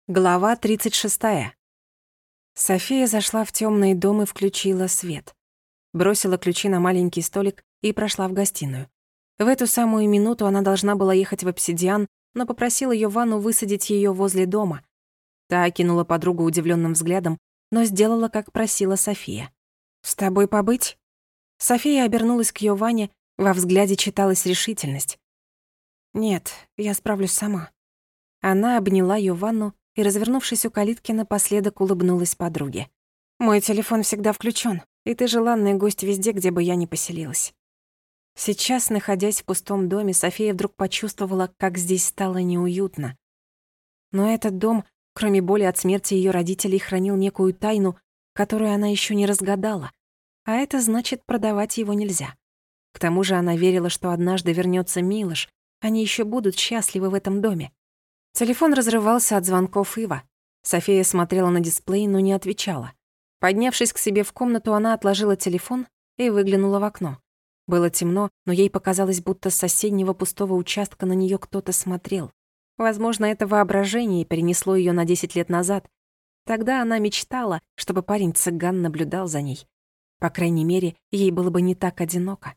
Глава 36. София зашла в тёмный дом и включила свет. Бросила ключи на маленький столик и прошла в гостиную. В эту самую минуту она должна была ехать в Обсидиан, но попросила Йованну высадить её возле дома. Та окинула подругу удивлённым взглядом, но сделала, как просила София. «С тобой побыть?» София обернулась к Йованне, во взгляде читалась решительность. «Нет, я справлюсь сама». Она обняла Йованну и, развернувшись у калитки, напоследок улыбнулась подруге. «Мой телефон всегда включён, и ты желанный гость везде, где бы я ни поселилась». Сейчас, находясь в пустом доме, София вдруг почувствовала, как здесь стало неуютно. Но этот дом, кроме боли от смерти её родителей, хранил некую тайну, которую она ещё не разгадала. А это значит, продавать его нельзя. К тому же она верила, что однажды вернётся Милош, они ещё будут счастливы в этом доме. Телефон разрывался от звонков Ива. София смотрела на дисплей, но не отвечала. Поднявшись к себе в комнату, она отложила телефон и выглянула в окно. Было темно, но ей показалось, будто с соседнего пустого участка на неё кто-то смотрел. Возможно, это воображение перенесло её на 10 лет назад. Тогда она мечтала, чтобы парень-цыган наблюдал за ней. По крайней мере, ей было бы не так одиноко.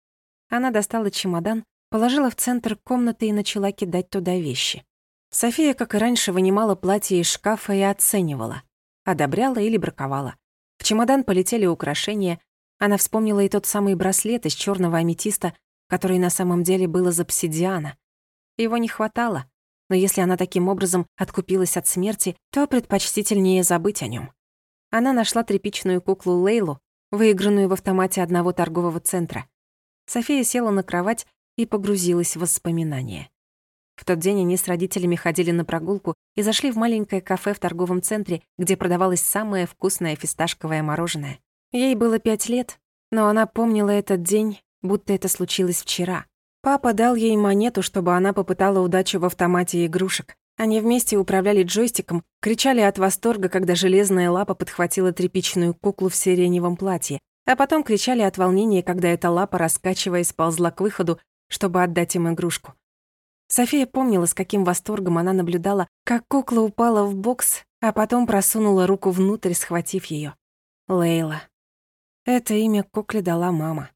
Она достала чемодан, положила в центр комнаты и начала кидать туда вещи. София, как и раньше, вынимала платье из шкафа и оценивала. Одобряла или браковала. В чемодан полетели украшения. Она вспомнила и тот самый браслет из чёрного аметиста, который на самом деле был из обсидиана. Его не хватало, но если она таким образом откупилась от смерти, то предпочтительнее забыть о нём. Она нашла тряпичную куклу Лейлу, выигранную в автомате одного торгового центра. София села на кровать и погрузилась в воспоминания. В тот день они с родителями ходили на прогулку и зашли в маленькое кафе в торговом центре, где продавалось самое вкусное фисташковое мороженое. Ей было 5 лет, но она помнила этот день, будто это случилось вчера. Папа дал ей монету, чтобы она попытала удачу в автомате игрушек. Они вместе управляли джойстиком, кричали от восторга, когда железная лапа подхватила тряпичную куклу в сиреневом платье, а потом кричали от волнения, когда эта лапа, раскачиваясь, ползла к выходу, чтобы отдать им игрушку. София помнила, с каким восторгом она наблюдала, как кукла упала в бокс, а потом просунула руку внутрь, схватив её. Лейла. Это имя кукле дала мама.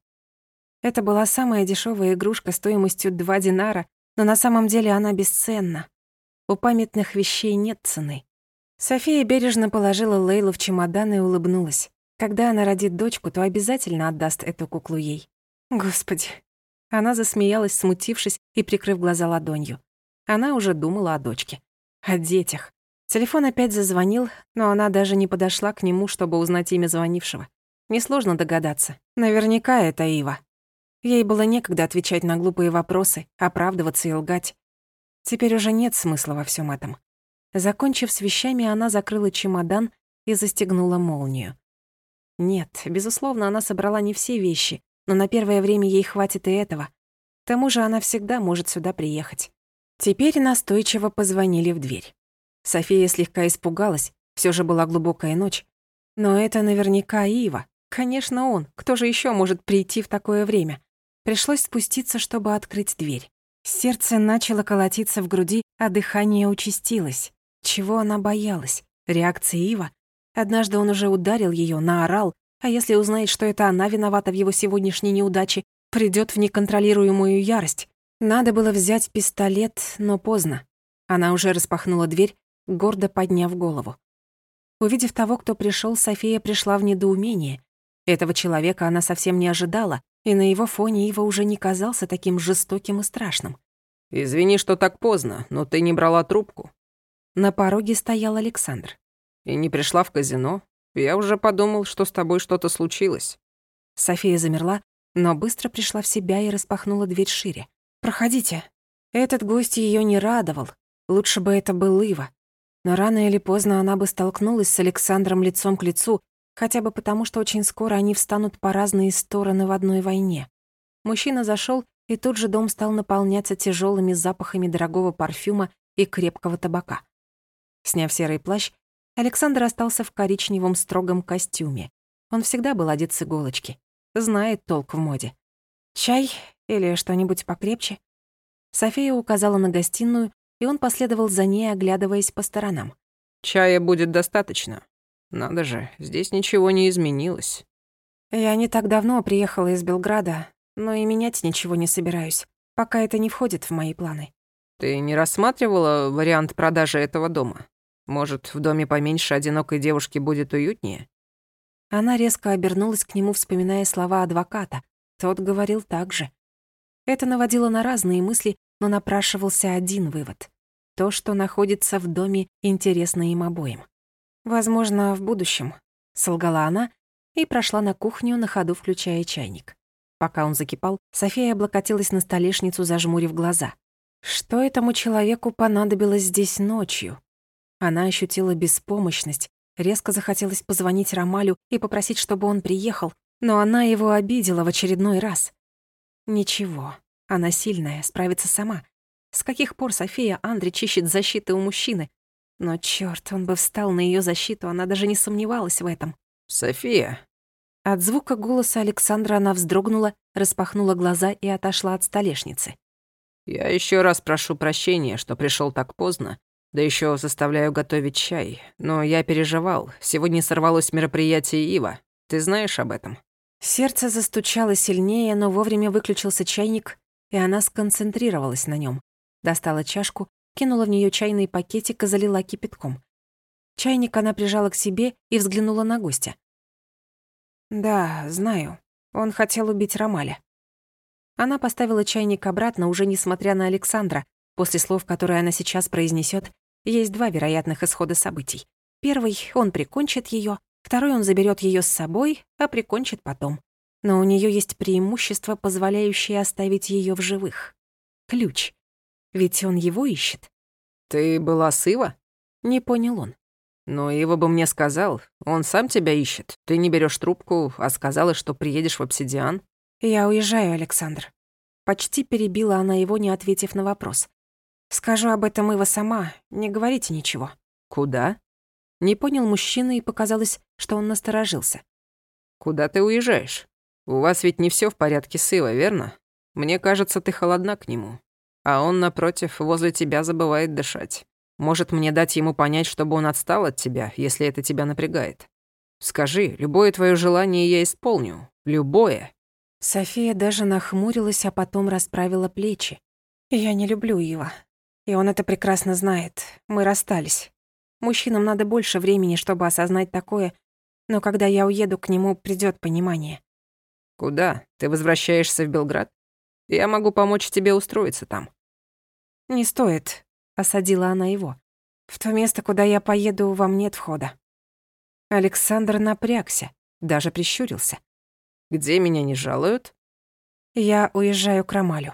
Это была самая дешёвая игрушка стоимостью 2 динара, но на самом деле она бесценна. У памятных вещей нет цены. София бережно положила Лейлу в чемодан и улыбнулась. Когда она родит дочку, то обязательно отдаст эту куклу ей. Господи. Она засмеялась, смутившись и прикрыв глаза ладонью. Она уже думала о дочке. О детях. Телефон опять зазвонил, но она даже не подошла к нему, чтобы узнать имя звонившего. Несложно догадаться. Наверняка это Ива. Ей было некогда отвечать на глупые вопросы, оправдываться и лгать. Теперь уже нет смысла во всём этом. Закончив с вещами, она закрыла чемодан и застегнула молнию. Нет, безусловно, она собрала не все вещи, но на первое время ей хватит и этого. К тому же она всегда может сюда приехать. Теперь настойчиво позвонили в дверь. София слегка испугалась, всё же была глубокая ночь. Но это наверняка Ива. Конечно, он. Кто же ещё может прийти в такое время? Пришлось спуститься, чтобы открыть дверь. Сердце начало колотиться в груди, а дыхание участилось. Чего она боялась? Реакции Ива? Однажды он уже ударил её, наорал, а если узнает, что это она виновата в его сегодняшней неудаче, придёт в неконтролируемую ярость. Надо было взять пистолет, но поздно. Она уже распахнула дверь, гордо подняв голову. Увидев того, кто пришёл, София пришла в недоумение. Этого человека она совсем не ожидала, и на его фоне Ива уже не казался таким жестоким и страшным. «Извини, что так поздно, но ты не брала трубку». На пороге стоял Александр. «И не пришла в казино. Я уже подумал, что с тобой что-то случилось». София замерла, но быстро пришла в себя и распахнула дверь шире. «Проходите». Этот гость её не радовал. Лучше бы это был Ива. Но рано или поздно она бы столкнулась с Александром лицом к лицу, хотя бы потому, что очень скоро они встанут по разные стороны в одной войне. Мужчина зашёл, и тут же дом стал наполняться тяжёлыми запахами дорогого парфюма и крепкого табака. Сняв серый плащ, Александр остался в коричневом строгом костюме. Он всегда был одет с иголочки. Знает толк в моде. «Чай или что-нибудь покрепче?» София указала на гостиную, и он последовал за ней, оглядываясь по сторонам. Чая будет достаточно. Надо же, здесь ничего не изменилось. Я не так давно приехала из Белграда, но и менять ничего не собираюсь, пока это не входит в мои планы. Ты не рассматривала вариант продажи этого дома? Может, в доме поменьше одинокой девушки будет уютнее? Она резко обернулась к нему, вспоминая слова адвоката. Тот говорил так же. Это наводило на разные мысли, но напрашивался один вывод. То, что находится в доме, интересно им обоим. «Возможно, в будущем», — солгала она и прошла на кухню, на ходу включая чайник. Пока он закипал, София облокотилась на столешницу, зажмурив глаза. Что этому человеку понадобилось здесь ночью? Она ощутила беспомощность, резко захотелось позвонить Ромалю и попросить, чтобы он приехал, но она его обидела в очередной раз. Ничего, она сильная, справится сама. С каких пор София Андрич ищет защиты у мужчины? Но чёрт, он бы встал на её защиту, она даже не сомневалась в этом. «София!» От звука голоса Александра она вздрогнула, распахнула глаза и отошла от столешницы. «Я еще раз прошу прощения, что пришел так поздно, да еще заставляю готовить чай. Но я переживал. Сегодня сорвалось мероприятие Ива. Ты знаешь об этом?» Сердце застучало сильнее, но вовремя выключился чайник, и она сконцентрировалась на нем. Достала чашку, кинула в нее чайный пакетик и залила кипятком. Чайник она прижала к себе и взглянула на гостя. «Да, знаю. Он хотел убить Ромаля». Она поставила чайник обратно, уже несмотря на Александра. После слов, которые она сейчас произнесет, есть два вероятных исхода событий. Первый — он прикончит ее, второй — он заберет ее с собой, а прикончит потом. Но у нее есть преимущество, позволяющее оставить ее в живых. Ключ. Ведь он его ищет. «Ты была с Ива?» Не понял он. «Но Ива бы мне сказал. Он сам тебя ищет. Ты не берешь трубку, а сказала, что приедешь в Обсидиан». «Я уезжаю, Александр». Почти перебила она его, не ответив на вопрос. «Скажу об этом Ива сама, не говорите ничего». «Куда?» Не понял мужчина, и показалось, что он насторожился. «Куда ты уезжаешь? У вас ведь не все в порядке с Ива, верно? Мне кажется, ты холодна к нему. А он, напротив, возле тебя забывает дышать. Может, мне дать ему понять, чтобы он отстал от тебя, если это тебя напрягает? Скажи, любое твое желание я исполню. Любое». София даже нахмурилась, а потом расправила плечи. «Я не люблю Ива. И он это прекрасно знает. Мы расстались. Мужчинам надо больше времени, чтобы осознать такое, но когда я уеду, к нему придёт понимание». «Куда? Ты возвращаешься в Белград? Я могу помочь тебе устроиться там». «Не стоит», — осадила она его. «В то место, куда я поеду, вам нет входа». Александр напрягся, даже прищурился. «Где меня не жалуют?» «Я уезжаю к Ромалю».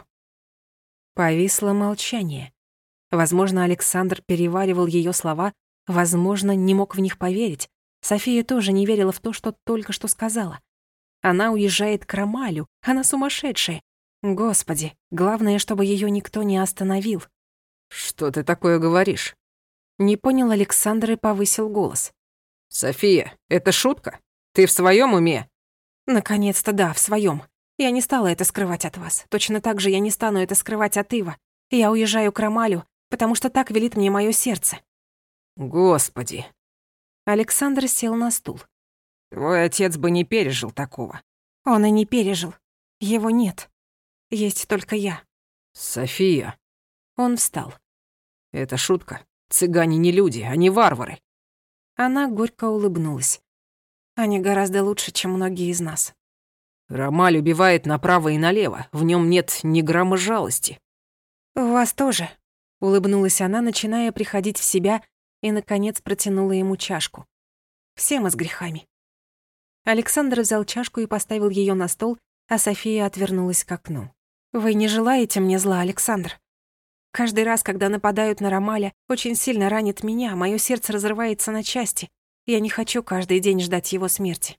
Повисло молчание. Возможно, Александр переваривал её слова, возможно, не мог в них поверить. София тоже не верила в то, что только что сказала. Она уезжает к Ромалю, она сумасшедшая. Господи, главное, чтобы её никто не остановил. «Что ты такое говоришь?» Не понял Александр и повысил голос. «София, это шутка? Ты в своем уме?» Наконец-то да, в своем. Я не стала это скрывать от вас. Точно так же я не стану это скрывать от Ива. Я уезжаю к Ромалю, потому что так велит мне моё сердце. «Господи!» Александр сел на стул. «Твой отец бы не пережил такого». Он и не пережил. Его нет. Есть только я. «София!» Он встал. «Это шутка. Цыгане не люди, они варвары». Она горько улыбнулась. Они гораздо лучше, чем многие из нас. Ромаль убивает направо и налево. В нем нет ни грамма жалости. «У вас тоже», — улыбнулась она, начиная приходить в себя, и, наконец, протянула ему чашку. «Все мы с грехами». Александр взял чашку и поставил её на стол, а София отвернулась к окну. «Вы не желаете мне зла, Александр? Каждый раз, когда нападают на Ромаля, очень сильно ранит меня, моё сердце разрывается на части. Я не хочу каждый день ждать его смерти».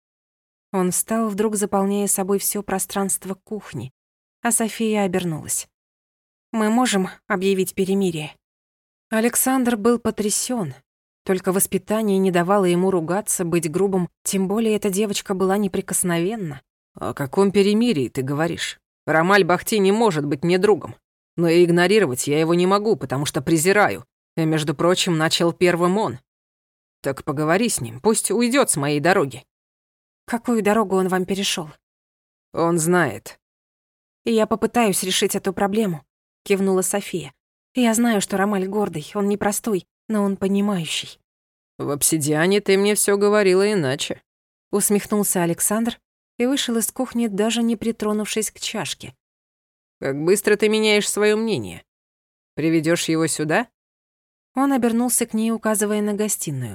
Он встал, вдруг заполняя собой всё пространство кухни, а София обернулась. «Мы можем объявить перемирие?» Александр был потрясён. Только воспитание не давало ему ругаться, быть грубым, тем более эта девочка была неприкосновенна. «О каком перемирии ты говоришь? Ромаль Бахти не может быть мне другом. Но и игнорировать я его не могу, потому что презираю. И, между прочим, начал первым он. Так поговори с ним, пусть уйдет с моей дороги. Какую дорогу он вам перешел? Он знает. И я попытаюсь решить эту проблему, кивнула София. Я знаю, что Ромаль гордый, он непростой, но он понимающий. В «Обсидиане» ты мне все говорила иначе. Усмехнулся Александр и вышел из кухни, даже не притронувшись к чашке. Как быстро ты меняешь свое мнение. Приведешь его сюда? Он обернулся к ней, указывая на гостиную.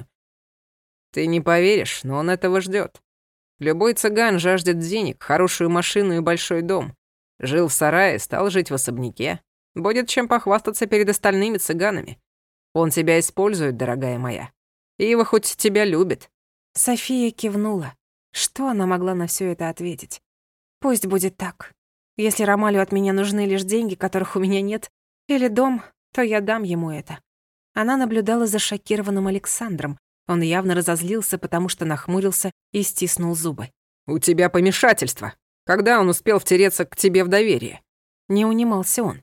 Ты не поверишь, но он этого ждет. Любой цыган жаждет денег, хорошую машину и большой дом. Жил в сарае, стал жить в особняке. Будет чем похвастаться перед остальными цыганами. Он тебя использует, дорогая моя. Ива хоть тебя любит. София кивнула. Что она могла на все это ответить? Пусть будет так. Если Ромалю от меня нужны лишь деньги, которых у меня нет, или дом, то я дам ему это. Она наблюдала за шокированным Александром. Он явно разозлился, потому что нахмурился и стиснул зубы. У тебя помешательство. Когда он успел втереться к тебе в доверие? Не унимался он.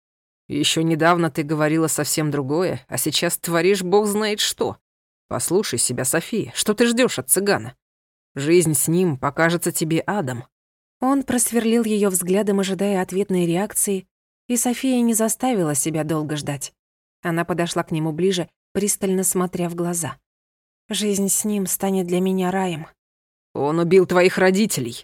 Еще недавно ты говорила совсем другое, а сейчас творишь бог знает что. Послушай себя, София, что ты ждешь от цыгана? Жизнь с ним покажется тебе адом. Он просверлил ее взглядом, ожидая ответной реакции, и София не заставила себя долго ждать. Она подошла к нему ближе, пристально смотря в глаза. «Жизнь с ним станет для меня раем». Он убил твоих родителей.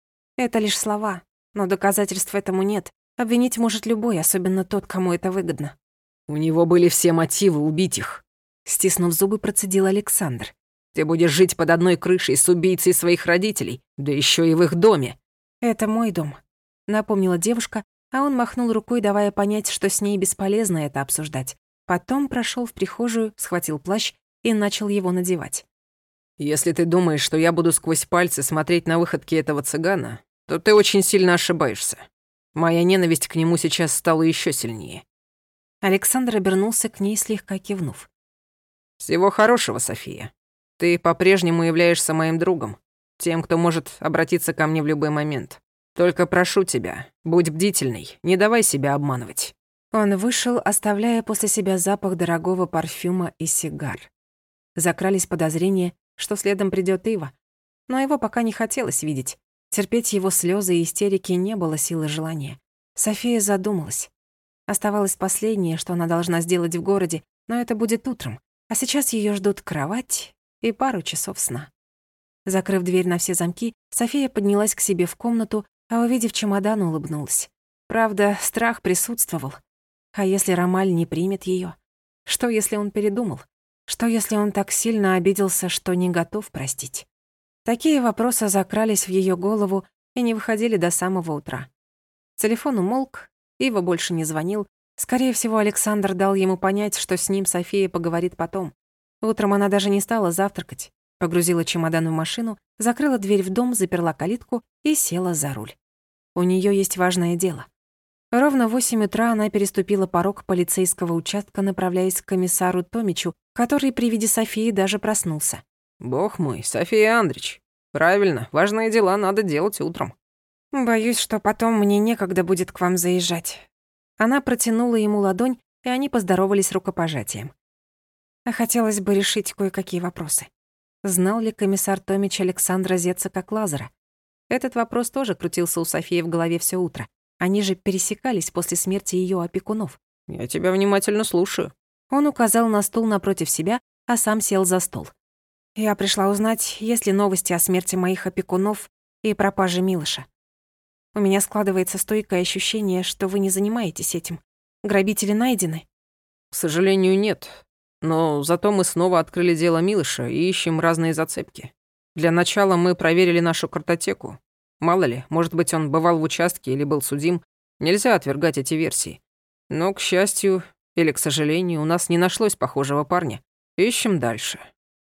Это лишь слова, но доказательств этому нет. Обвинить может любой, особенно тот, кому это выгодно. У него были все мотивы убить их. Стиснув зубы, процедил Александр. Ты будешь жить под одной крышей с убийцей своих родителей, да еще и в их доме. «Это мой дом», — напомнила девушка, а он махнул рукой, давая понять, что с ней бесполезно это обсуждать. Потом прошел в прихожую, схватил плащ и начал его надевать. Если ты думаешь, что я буду сквозь пальцы смотреть на выходки этого цыгана, то ты очень сильно ошибаешься. Моя ненависть к нему сейчас стала еще сильнее. Александр обернулся к ней, слегка кивнув. Всего хорошего, София. Ты по-прежнему являешься моим другом, тем, кто может обратиться ко мне в любой момент. Только прошу тебя, будь бдительной, не давай себя обманывать». Он вышел, оставляя после себя запах дорогого парфюма и сигар. Закрались подозрения, что следом придёт Ива, но его пока не хотелось видеть. Терпеть его слёзы и истерики не было силы желания. София задумалась. Оставалось последнее, что она должна сделать в городе, но это будет утром, а сейчас её ждут кровать и пару часов сна. Закрыв дверь на все замки, София поднялась к себе в комнату, а увидев чемодан, улыбнулась. Правда, страх присутствовал. А если Ромаль не примет её? Что, если он передумал? Что, если он так сильно обиделся, что не готов простить? Такие вопросы закрались в её голову и не выходили до самого утра. Телефон умолк, Ива больше не звонил. Скорее всего, Александр дал ему понять, что с ним София поговорит потом. Утром она даже не стала завтракать. Погрузила чемодан в машину, закрыла дверь в дом, заперла калитку и села за руль. У неё есть важное дело. Ровно в 8 утра она переступила порог полицейского участка, направляясь к комиссару Томичу, который при виде Софии даже проснулся. «Бог мой, София Андрич. Правильно, важные дела надо делать утром». «Боюсь, что потом мне некогда будет к вам заезжать». Она протянула ему ладонь, и они поздоровались рукопожатием. А хотелось бы решить кое-какие вопросы. Знал ли комиссар Томич Александра Зеца как Лазара? Этот вопрос тоже крутился у Софии в голове всё утро. Они же пересекались после смерти её опекунов. «Я тебя внимательно слушаю». Он указал на стул напротив себя, а сам сел за стол. «Я пришла узнать, есть ли новости о смерти моих опекунов и пропаже Милоша. У меня складывается стойкое ощущение, что вы не занимаетесь этим. Грабители найдены?» «К сожалению, нет. Но зато мы снова открыли дело Милоша и ищем разные зацепки. Для начала мы проверили нашу картотеку. Мало ли, может быть, он бывал в участке или был судим. Нельзя отвергать эти версии. Но, к счастью или к сожалению, у нас не нашлось похожего парня. Ищем дальше.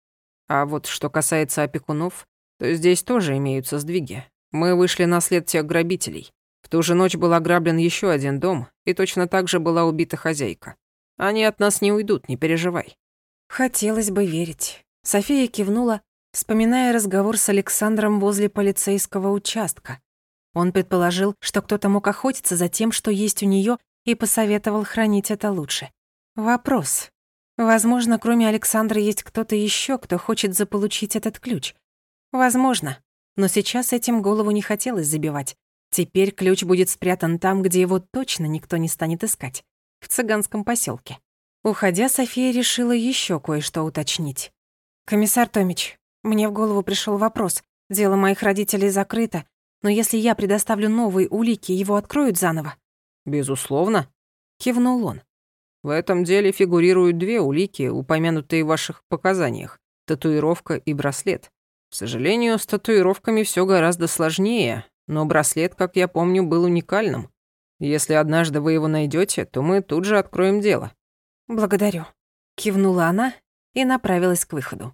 А вот что касается опекунов, то здесь тоже имеются сдвиги. Мы вышли на след тех грабителей. В ту же ночь был ограблен еще один дом, и точно так же была убита хозяйка. Они от нас не уйдут, не переживай». «Хотелось бы верить». София кивнула, вспоминая разговор с Александром возле полицейского участка. Он предположил, что кто-то мог охотиться за тем, что есть у неё, и посоветовал хранить это лучше. Вопрос. Возможно, кроме Александра есть кто-то еще, кто хочет заполучить этот ключ. Возможно. Но сейчас этим голову не хотелось забивать. Теперь ключ будет спрятан там, где его точно никто не станет искать. В цыганском поселке. Уходя, София решила еще кое-что уточнить. «Комиссар Томич, мне в голову пришел вопрос. Дело моих родителей закрыто, но если я предоставлю новые улики, его откроют заново?» «Безусловно», — кивнул он. в этом деле фигурируют две улики, упомянутые в ваших показаниях – татуировка и браслет. К сожалению, с татуировками все гораздо сложнее, но браслет, как я помню, был уникальным. Если однажды вы его найдете, то мы тут же откроем дело». «Благодарю», — кивнула она и направилась к выходу.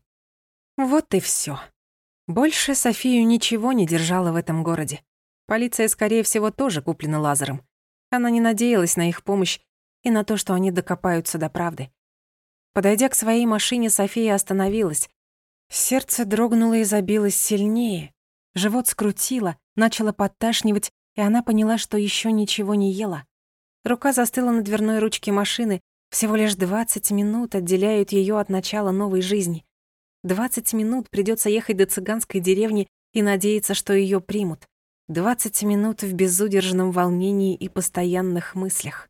Вот и все. Больше Софию ничего не держало в этом городе. Полиция, скорее всего, тоже куплена Лазаром. Она не надеялась на их помощь и на то, что они докопаются до правды. Подойдя к своей машине, София остановилась. Сердце дрогнуло и забилось сильнее. Живот скрутило, начало подташнивать, и она поняла, что еще ничего не ела. Рука застыла на дверной ручке машины. Всего лишь 20 минут отделяют ее от начала новой жизни. 20 минут придется ехать до цыганской деревни и надеяться, что ее примут. 20 минут в безудержном волнении и постоянных мыслях.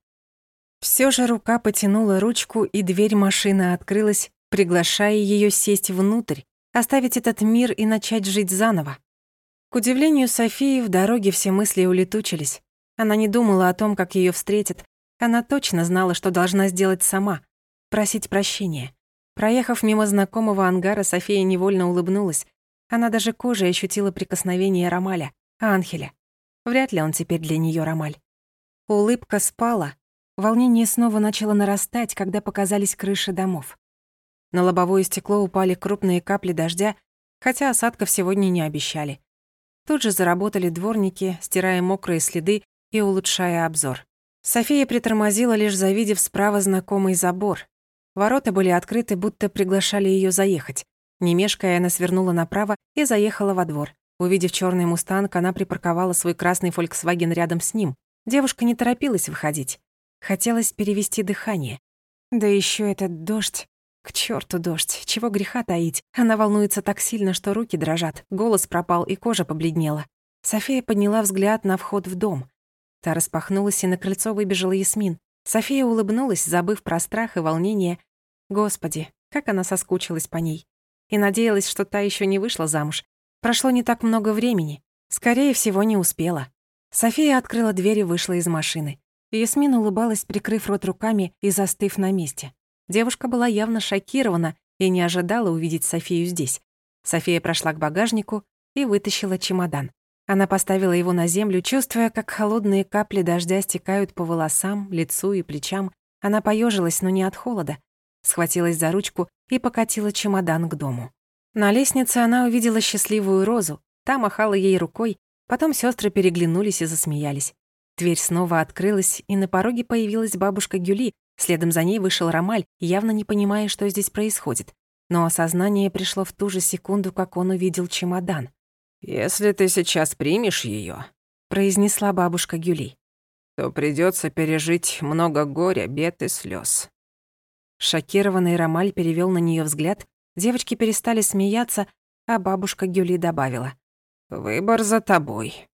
Все же рука потянула ручку, и дверь машины открылась, приглашая ее сесть внутрь, оставить этот мир и начать жить заново. К удивлению Софии, в дороге все мысли улетучились. Она не думала о том, как ее встретят. Она точно знала, что должна сделать сама — просить прощения. Проехав мимо знакомого ангара, София невольно улыбнулась. Она даже кожей ощутила прикосновение Ромаля, Анхеля. Вряд ли он теперь для нее Ромаль. Улыбка спала. Волнение снова начало нарастать, когда показались крыши домов. На лобовое стекло упали крупные капли дождя, хотя осадков сегодня не обещали. Тут же заработали дворники, стирая мокрые следы и улучшая обзор. София притормозила, лишь завидев справа знакомый забор. Ворота были открыты, будто приглашали ее заехать. Не мешкая, она свернула направо и заехала во двор. Увидев черный «Мустанг», она припарковала свой красный «Фольксваген» рядом с ним. Девушка не торопилась выходить. Хотелось перевести дыхание. Да еще этот дождь. К черту дождь, чего греха таить. Она волнуется так сильно, что руки дрожат, голос пропал и кожа побледнела. София подняла взгляд на вход в дом. Та распахнулась, и на крыльцо выбежала Ясмин. София улыбнулась, забыв про страх и волнение. Господи, как она соскучилась по ней. И надеялась, что та еще не вышла замуж. Прошло не так много времени. Скорее всего, не успела. София открыла дверь и вышла из машины. Ясмин улыбалась, прикрыв рот руками и застыв на месте. Девушка была явно шокирована и не ожидала увидеть Софию здесь. София прошла к багажнику и вытащила чемодан. Она поставила его на землю, чувствуя, как холодные капли дождя стекают по волосам, лицу и плечам. Она поежилась, но не от холода. Схватилась за ручку и покатила чемодан к дому. На лестнице она увидела счастливую Розу. Та махала ей рукой, потом сестры переглянулись и засмеялись. Дверь снова открылась, и на пороге появилась бабушка Гюли. Следом за ней вышел Ромаль, явно не понимая, что здесь происходит. Но осознание пришло в ту же секунду, как он увидел чемодан. «Если ты сейчас примешь ее, произнесла бабушка Гюли, то придется пережить много горя, бед и слез. Шокированный Ромаль перевел на нее взгляд, девочки перестали смеяться, а бабушка Гюли добавила. «Выбор за тобой.